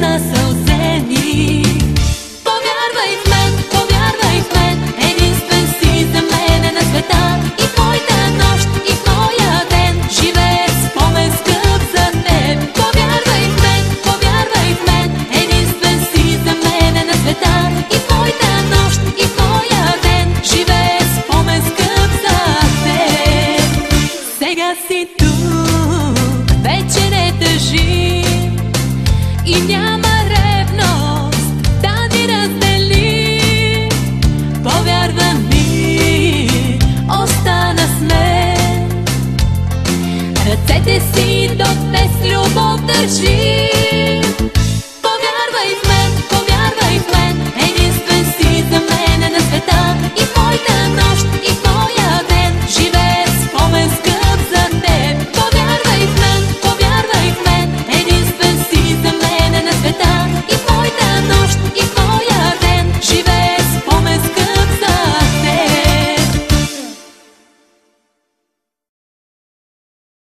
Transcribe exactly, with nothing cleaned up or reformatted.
на сълзени. Повярвай в мен, повярвай в мен, единствен си за мене на света. И в моята нощ, и в моя ден живее спомен скъп за теб. Повярвай в мен, повярвай в мен, единствен си за мене на света. И в моята нощ, и в моя ден живее спомен скъп за теб. Сега си тук, вече не тъжи и няма ревност да ни раздели. Повярва ми, остана с мен, ръцете си до днес любов държи.